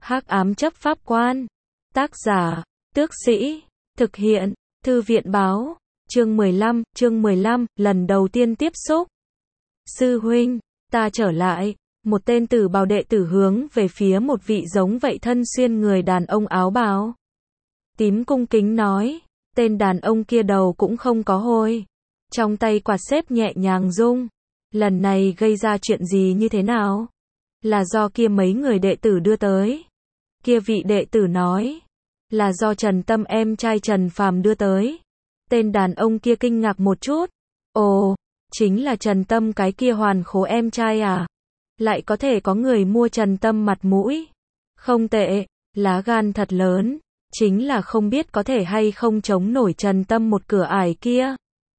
Hắc ám chấp pháp quan. Tác giả, Tước Sĩ. Thực hiện, Thư viện báo. Chương 15, lần đầu tiên tiếp xúc. Sư huynh, ta trở lại. Một tên tử bào đệ tử hướng về phía một vị giống vậy thân xuyên người đàn ông áo bào tím cung kính nói. Tên đàn ông kia đầu cũng không có hôi. Trong tay quạt xếp nhẹ nhàng rung. Lần này gây ra chuyện gì như thế nào? Là do kia mấy người đệ tử đưa tới. Kia vị đệ tử nói. Là do Trần Tâm em trai Trần Phàm đưa tới. Tên đàn ông kia kinh ngạc một chút. Ồ, chính là Trần Tâm cái kia hoàn khố em trai à? Lại có thể có người mua Trần Tâm mặt mũi. Không tệ, lá gan thật lớn. Chính là không biết có thể hay không chống nổi Trần Tâm một cửa ải kia.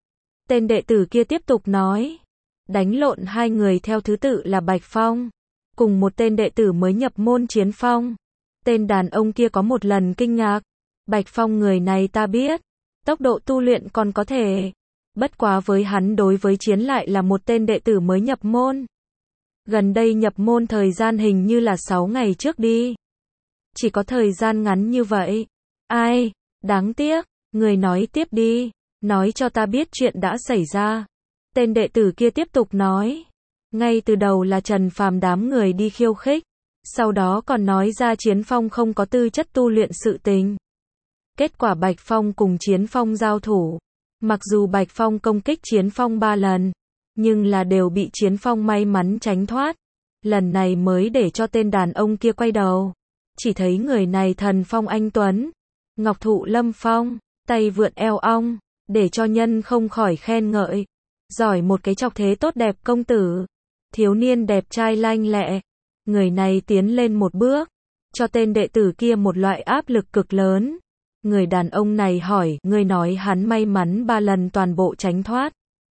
Tên đệ tử kia tiếp tục nói. Đánh lộn hai người theo thứ tự là Bạch Phong. Cùng một tên đệ tử mới nhập môn Chiến Phong. Tên đàn ông kia có một lần kinh ngạc. Bạch Phong người này ta biết. Tốc độ tu luyện còn có thể. Bất quá với hắn đối với Chiến lại là một tên đệ tử mới nhập môn. Gần đây nhập môn thời gian hình như là 6 ngày trước đi. Chỉ có thời gian ngắn như vậy. Ai, đáng tiếc, người nói tiếp đi. Nói cho ta biết chuyện đã xảy ra. Tên đệ tử kia tiếp tục nói. Ngay từ đầu là Trần Phàm đám người đi khiêu khích. Sau đó còn nói ra Chiến Phong không có tư chất tu luyện sự tình. Kết quả Bạch Phong cùng Chiến Phong giao thủ. Mặc dù Bạch Phong công kích Chiến Phong 3 lần. Nhưng là đều bị Chiến Phong may mắn tránh thoát. Lần này mới để cho tên đàn ông kia quay đầu. Chỉ thấy người này thần phong anh tuấn. Ngọc thụ lâm phong, tay vượn eo ong. Để cho nhân không khỏi khen ngợi. Giỏi một cái chọc thế tốt đẹp công tử. Thiếu niên đẹp trai lanh lẹ. Người này tiến lên một bước. Cho tên đệ tử kia một loại áp lực cực lớn. Người đàn ông này hỏi, ngươi nói hắn may mắn 3 lần toàn bộ tránh thoát.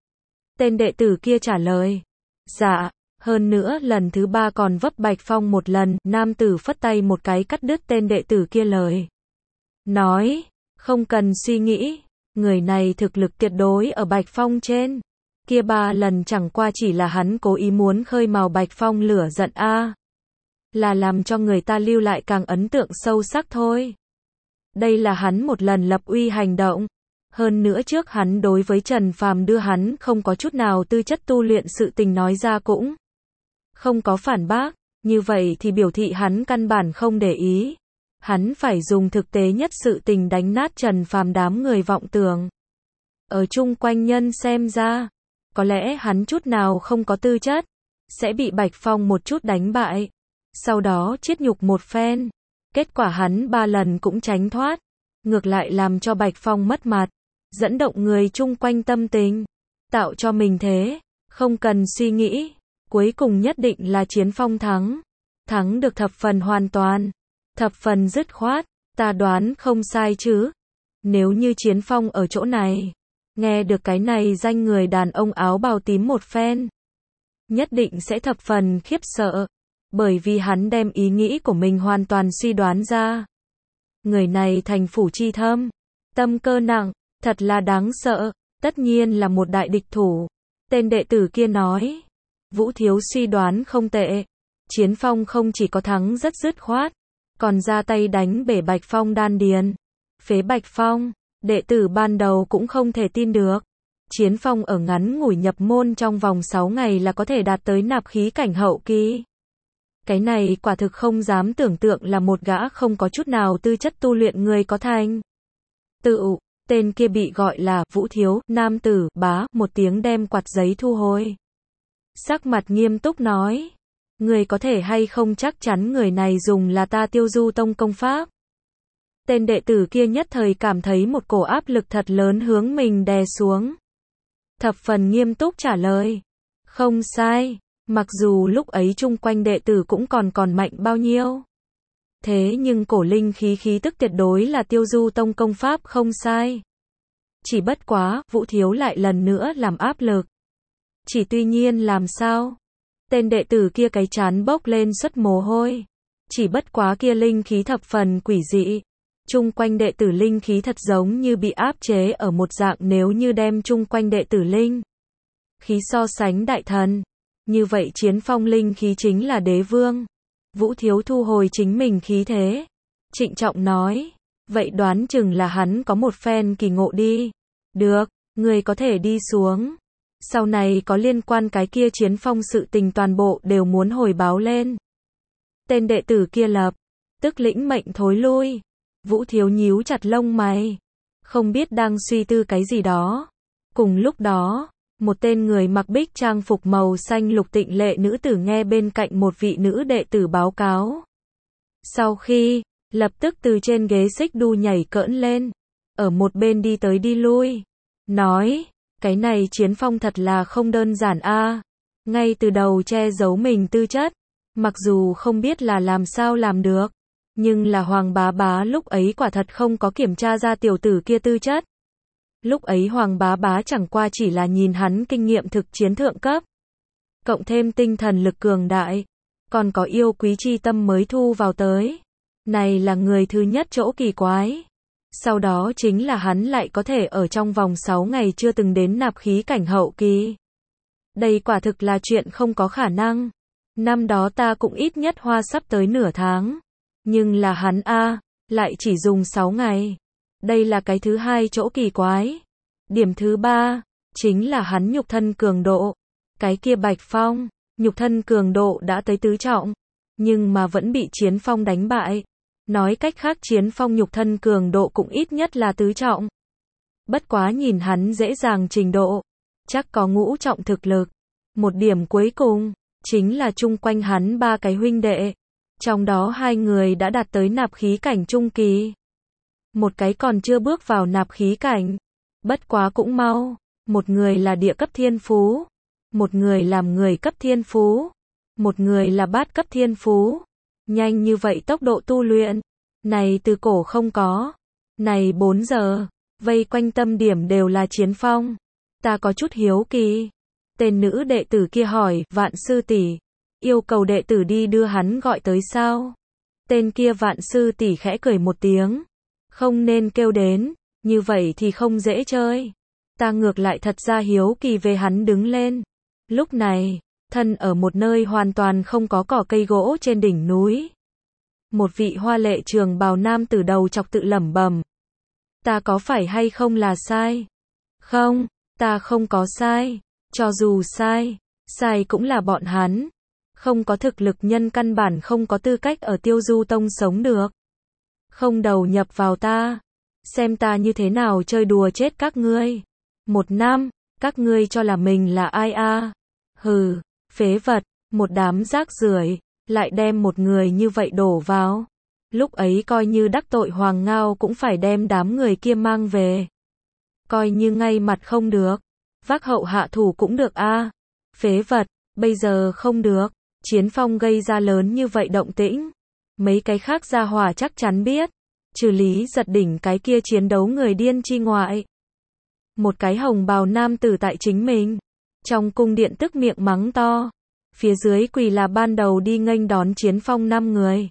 Tên đệ tử kia trả lời. Dạ, hơn nữa lần thứ 3 còn vấp Bạch Phong một lần. Nam tử phất tay một cái cắt đứt tên đệ tử kia lời. Nói, không cần suy nghĩ. Người này thực lực tuyệt đối ở Bạch Phong trên. Kia 3 lần chẳng qua chỉ là hắn cố ý muốn khơi mào Bạch Phong lửa giận a. Là làm cho người ta lưu lại càng ấn tượng sâu sắc thôi. Đây là hắn một lần lập uy hành động. Hơn nữa trước hắn đối với Trần Phàm đưa hắn không có chút nào tư chất tu luyện sự tình nói ra cũng không có phản bác. Như vậy thì biểu thị hắn căn bản không để ý. Hắn phải dùng thực tế nhất sự tình đánh nát Trần Phàm đám người vọng tưởng. Ở chung quanh nhân xem ra, có lẽ hắn chút nào không có tư chất, sẽ bị Bạch Phong một chút đánh bại. Sau đó chiết nhục một phen. Kết quả hắn 3 lần cũng tránh thoát. Ngược lại làm cho Bạch Phong mất mặt. Dẫn động người chung quanh tâm tình. Tạo cho mình thế. Không cần suy nghĩ. Cuối cùng nhất định là Chiến Phong thắng. Thắng được thập phần hoàn toàn. Thập phần dứt khoát. Ta đoán không sai chứ. Nếu như Chiến Phong ở chỗ này. Nghe được cái này danh người đàn ông áo bào tím một phen. Nhất định sẽ thập phần khiếp sợ. Bởi vì hắn đem ý nghĩ của mình hoàn toàn suy đoán ra. Người này thành phủ chi thâm. Tâm cơ nặng. Thật là đáng sợ. Tất nhiên là một đại địch thủ. Tên đệ tử kia nói. Vũ thiếu suy đoán không tệ. Chiến Phong không chỉ có thắng rất dứt khoát. Còn ra tay đánh bể Bạch Phong đan điền. Phế Bạch Phong. Đệ tử ban đầu cũng không thể tin được. Chiến Phong ở ngắn ngủi nhập môn trong vòng 6 ngày là có thể đạt tới nạp khí cảnh hậu kỳ. Cái này quả thực không dám tưởng tượng là một gã không có chút nào tư chất tu luyện người có thành. Tự, tên kia bị gọi là Vũ thiếu, nam tử, bá, một tiếng đem quạt giấy thu hồi. Sắc mặt nghiêm túc nói. Người có thể hay không chắc chắn người này dùng là ta Tiêu Du Tông công pháp. Tên đệ tử kia nhất thời cảm thấy một cổ áp lực thật lớn hướng mình đè xuống. Thập phần nghiêm túc trả lời. Không sai. Mặc dù lúc ấy chung quanh đệ tử cũng còn mạnh bao nhiêu. Thế nhưng cổ linh khí tức tuyệt đối là Tiêu Du Tông công pháp không sai. Chỉ bất quá, Vũ thiếu lại lần nữa làm áp lực. Chỉ tuy nhiên làm sao? Tên đệ tử kia cái trán bốc lên xuất mồ hôi. Chỉ bất quá kia linh khí thập phần quỷ dị. Chung quanh đệ tử linh khí thật giống như bị áp chế ở một dạng nếu như đem chung quanh đệ tử linh khí so sánh đại thần. Như vậy Chiến Phong linh khí chính là đế vương. Vũ Thiếu thu hồi chính mình khí thế, trịnh trọng nói, vậy đoán chừng là hắn có một phen kỳ ngộ đi. Được, người có thể đi xuống. Sau này có liên quan cái kia Chiến Phong sự tình toàn bộ đều muốn hồi báo lên. Tên đệ tử kia lập tức lĩnh mệnh thối lui. Vũ Thiếu nhíu chặt lông mày, không biết đang suy tư cái gì đó. Cùng lúc đó, một tên người mặc bích trang phục màu xanh lục tịnh lệ nữ tử nghe bên cạnh một vị nữ đệ tử báo cáo. Sau khi, lập tức từ trên ghế xích đu nhảy cỡn lên, ở một bên đi tới đi lui, nói, cái này Chiến Phong thật là không đơn giản a, ngay từ đầu che giấu mình tư chất, mặc dù không biết là làm sao làm được, nhưng là Hoàng Bá Bá lúc ấy quả thật không có kiểm tra ra tiểu tử kia tư chất. Lúc ấy Hoàng Bá Bá chẳng qua chỉ là nhìn hắn kinh nghiệm thực chiến thượng cấp, cộng thêm tinh thần lực cường đại, còn có yêu quý chi tâm mới thu vào tới. Này là người thứ nhất chỗ kỳ quái. Sau đó chính là hắn lại có thể ở trong vòng 6 ngày chưa từng đến nạp khí cảnh hậu kỳ. Đây quả thực là chuyện không có khả năng. Năm đó ta cũng ít nhất hoa sắp tới nửa tháng. Nhưng là hắn lại chỉ dùng 6 ngày. Đây là cái thứ hai chỗ kỳ quái. Điểm thứ ba, chính là hắn nhục thân cường độ. Cái kia Bạch Phong, nhục thân cường độ đã tới tứ trọng, nhưng mà vẫn bị Chiến Phong đánh bại. Nói cách khác Chiến Phong nhục thân cường độ cũng ít nhất là tứ trọng. Bất quá nhìn hắn dễ dàng trình độ, chắc có ngũ trọng thực lực. Một điểm cuối cùng, chính là chung quanh hắn ba cái huynh đệ. Trong đó hai người đã đạt tới nạp khí cảnh trung kỳ. Một cái còn chưa bước vào nạp khí cảnh. Bất quá cũng mau. Một người là địa cấp thiên phú. Một người làm người cấp thiên phú. Một người là bát cấp thiên phú. Nhanh như vậy tốc độ tu luyện. Này từ cổ không có. Này 4 giờ. Vây quanh tâm điểm đều là Chiến Phong. Ta có chút hiếu kỳ. Tên nữ đệ tử kia hỏi, Vạn sư tỷ, yêu cầu đệ tử đi đưa hắn gọi tới sao? Tên kia Vạn sư tỷ khẽ cười một tiếng. Không nên kêu đến, như vậy thì không dễ chơi. Ta ngược lại thật ra hiếu kỳ về hắn đứng lên. Lúc này, thân ở một nơi hoàn toàn không có cỏ cây gỗ trên đỉnh núi. Một vị hoa lệ trường bào nam tử đầu chọc tự lẩm bẩm. Ta có phải hay không là sai? Không, ta không có sai. Cho dù sai, sai cũng là bọn hắn. Không có thực lực nhân căn bản không có tư cách ở Tiêu Du Tông sống được. Không đầu nhập vào ta. Xem ta như thế nào chơi đùa chết các ngươi. 1 năm, các ngươi cho là mình là ai a? Hừ, phế vật, một đám rác rưởi, lại đem một người như vậy đổ vào. Lúc ấy coi như đắc tội Hoàng Ngao cũng phải đem đám người kia mang về. Coi như ngay mặt không được. Vác hậu hạ thủ cũng được a. Phế vật, bây giờ không được. Chiến Phong gây ra lớn như vậy động tĩnh. Mấy cái khác gia hỏa chắc chắn biết. Trừ Lý Giật đỉnh cái kia chiến đấu người điên chi ngoại. Một cái hồng bào nam tử tại chính mình. Trong cung điện tức miệng mắng to. Phía dưới quỳ là ban đầu đi nghênh đón Chiến Phong 5 người.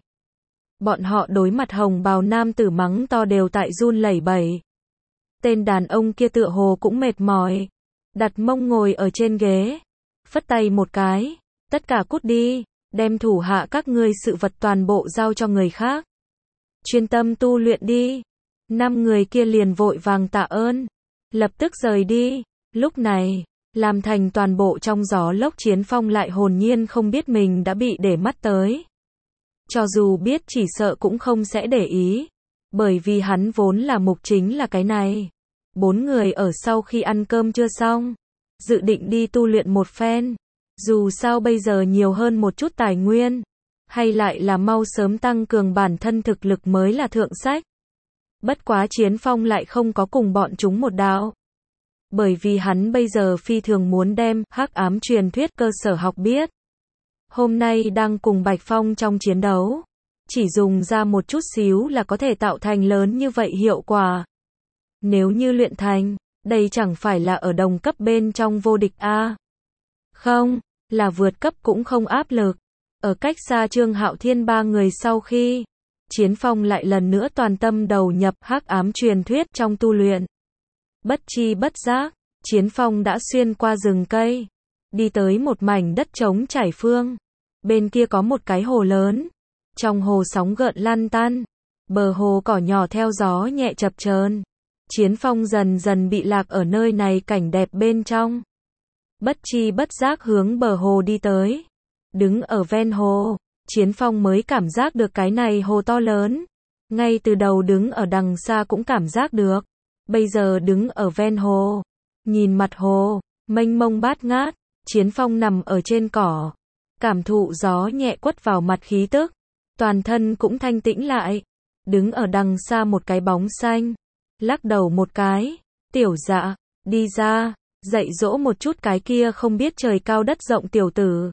Bọn họ đối mặt hồng bào nam tử mắng to đều tại run lẩy bẩy. Tên đàn ông kia tựa hồ cũng mệt mỏi. Đặt mông ngồi ở trên ghế. Phất tay một cái. Tất cả cút đi. Đem thủ hạ các ngươi sự vật toàn bộ giao cho người khác. Chuyên tâm tu luyện đi. 5 người kia liền vội vàng tạ ơn. Lập tức rời đi. Lúc này, làm thành toàn bộ trong gió lốc Chiến Phong lại hồn nhiên không biết mình đã bị để mắt tới. Cho dù biết chỉ sợ cũng không sẽ để ý. Bởi vì hắn vốn là mục chính là cái này. 4 người ở sau khi ăn cơm chưa xong. Dự định đi tu luyện một phen. Dù sao bây giờ nhiều hơn một chút tài nguyên. Hay lại là mau sớm tăng cường bản thân thực lực mới là thượng sách. Bất quá Chiến Phong lại không có cùng bọn chúng một đạo. Bởi vì hắn bây giờ phi thường muốn đem hắc ám truyền thuyết cơ sở học biết. Hôm nay đang cùng Bạch Phong trong chiến đấu. Chỉ dùng ra một chút xíu là có thể tạo thành lớn như vậy hiệu quả. Nếu như luyện thành, đây chẳng phải là ở đồng cấp bên trong vô địch a? Không, là vượt cấp cũng không áp lực. Ở cách xa Trương Hạo Thiên 3 người sau khi, Chiến Phong lại lần nữa toàn tâm đầu nhập hắc ám truyền thuyết trong tu luyện. Bất chi bất giác, Chiến Phong đã xuyên qua rừng cây, đi tới một mảnh đất trống trải phương. Bên kia có một cái hồ lớn, Trong hồ sóng gợn lăn tăn, bờ hồ cỏ nhỏ theo gió nhẹ chập chờn. Chiến Phong dần dần bị lạc ở nơi này cảnh đẹp bên trong. Bất chi bất giác hướng bờ hồ đi tới. Đứng ở ven hồ, Chiến Phong mới cảm giác được cái này hồ to lớn. Ngay từ đầu đứng ở đằng xa cũng cảm giác được. Bây giờ đứng ở ven hồ, nhìn mặt hồ, mênh mông bát ngát, Chiến Phong nằm ở trên cỏ, cảm thụ gió nhẹ quất vào mặt khí tức, toàn thân cũng thanh tĩnh lại. Đứng ở đằng xa một cái bóng xanh, lắc đầu một cái, Tiểu Dạ, đi ra, dạy dỗ một chút cái kia không biết trời cao đất rộng tiểu tử.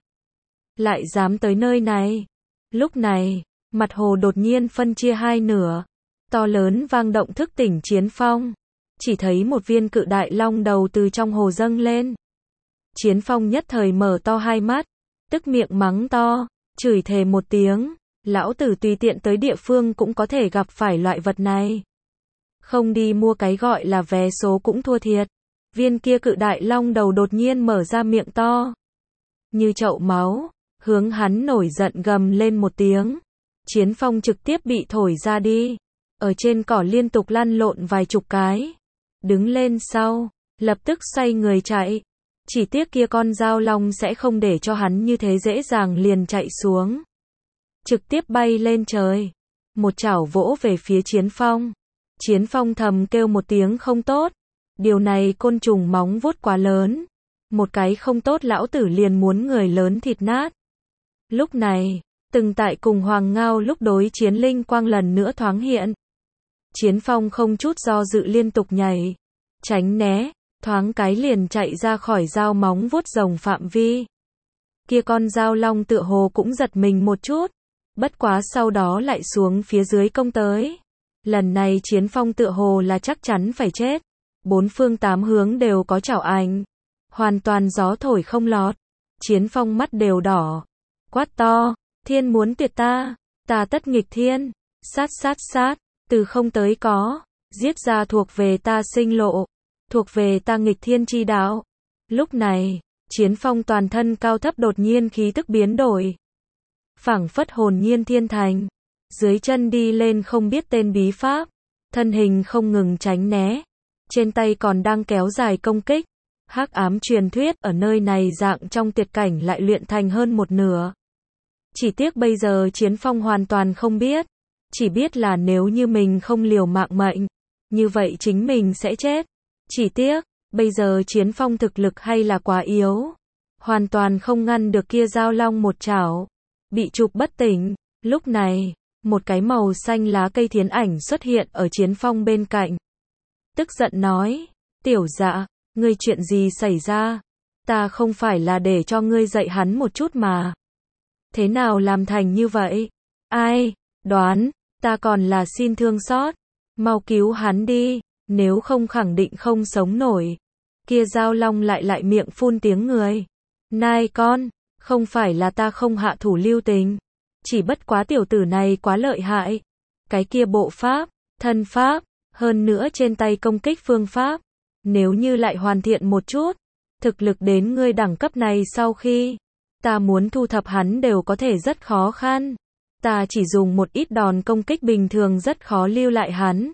Lại dám tới nơi này. Lúc này, mặt hồ đột nhiên phân chia hai nửa, to lớn vang động thức tỉnh Chiến Phong. Chỉ thấy một viên cự đại long đầu từ trong hồ dâng lên. Chiến Phong nhất thời mở to hai mắt, tức miệng mắng to, chửi thề một tiếng, lão tử tùy tiện tới địa phương cũng có thể gặp phải loại vật này. Không đi mua cái gọi là vé số cũng thua thiệt. Viên kia cự đại long đầu đột nhiên mở ra miệng to, như chậu máu, hướng hắn nổi giận gầm lên một tiếng. Chiến Phong trực tiếp bị thổi ra đi, ở trên cỏ liên tục lăn lộn vài chục cái. Đứng lên sau, lập tức xoay người chạy. Chỉ tiếc kia con dao long sẽ không để cho hắn như thế dễ dàng liền chạy xuống. Trực tiếp bay lên trời, một chảo vỗ về phía Chiến Phong. Chiến Phong thầm kêu một tiếng không tốt. Điều này côn trùng móng vuốt quá lớn. Một cái không tốt lão tử liền muốn người lớn thịt nát. Lúc này, từng tại cùng Hoàng Ngao lúc đối chiến linh quang lần nữa thoáng hiện. Chiến Phong không chút do dự liên tục nhảy, tránh né, thoáng cái liền chạy ra khỏi dao móng vuốt rồng phạm vi. Kia con dao long tựa hồ cũng giật mình một chút, bất quá sau đó lại xuống phía dưới công tới. Lần này Chiến Phong tựa hồ là chắc chắn phải chết. Bốn phương tám hướng đều có chảo ảnh, hoàn toàn gió thổi không lọt. Chiến Phong mắt đều đỏ, quát to, thiên muốn tuyệt ta, ta tất nghịch thiên, sát sát sát, từ không tới có, giết ra thuộc về ta sinh lộ, thuộc về ta nghịch thiên chi đạo. Lúc này, Chiến Phong toàn thân cao thấp đột nhiên khí tức biến đổi, phảng phất hồn nhiên thiên thành, dưới chân đi lên không biết tên bí pháp, thân hình không ngừng tránh né, trên tay còn đang kéo dài công kích. Hắc ám truyền thuyết ở nơi này dạng trong tuyệt cảnh lại luyện thành hơn một nửa. Chỉ tiếc bây giờ Chiến Phong hoàn toàn không biết, chỉ biết là nếu như mình không liều mạng mệnh, như vậy chính mình sẽ chết. Chỉ tiếc, bây giờ Chiến Phong thực lực hay là quá yếu, hoàn toàn không ngăn được kia dao long một chảo, bị chụp bất tỉnh. Lúc này, một cái màu xanh lá cây thiến ảnh xuất hiện ở Chiến Phong bên cạnh. Tức giận nói, Tiểu Dạ, ngươi chuyện gì xảy ra? Ta không phải là để cho ngươi dạy hắn một chút mà. Thế nào làm thành như vậy? Ai, đoán, ta còn là xin thương xót. Mau cứu hắn đi, nếu không khẳng định không sống nổi. Kia dao long lại miệng phun tiếng người. Nai con, không phải là ta không hạ thủ lưu tình. Chỉ bất quá tiểu tử này quá lợi hại. Cái kia bộ pháp, thân pháp, hơn nữa trên tay công kích phương pháp. Nếu như lại hoàn thiện một chút, thực lực đến ngươi đẳng cấp này sau khi ta muốn thu thập hắn đều có thể rất khó khăn. Ta chỉ dùng một ít đòn công kích bình thường rất khó lưu lại hắn.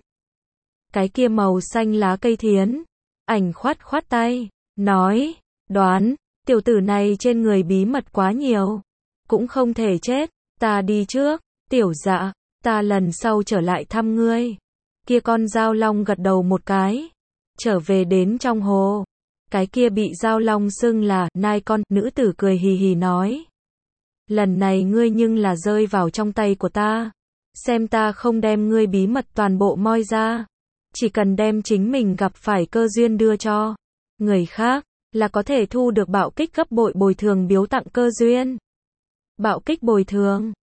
Cái kia màu xanh lá cây thiến ảnh khoát khoát tay, nói, đoán, tiểu tử này trên người bí mật quá nhiều, cũng không thể chết, ta đi trước, Tiểu Dạ, ta lần sau trở lại thăm ngươi. Kia con dao long gật đầu một cái, trở về đến trong hồ. Cái kia bị dao long xưng là nai con, nữ tử cười hì hì nói. Lần này ngươi nhưng là rơi vào trong tay của ta. Xem ta không đem ngươi bí mật toàn bộ moi ra. Chỉ cần đem chính mình gặp phải cơ duyên đưa cho người khác, là có thể thu được bạo kích gấp bội bồi thường biếu tặng cơ duyên. Bạo kích bồi thường.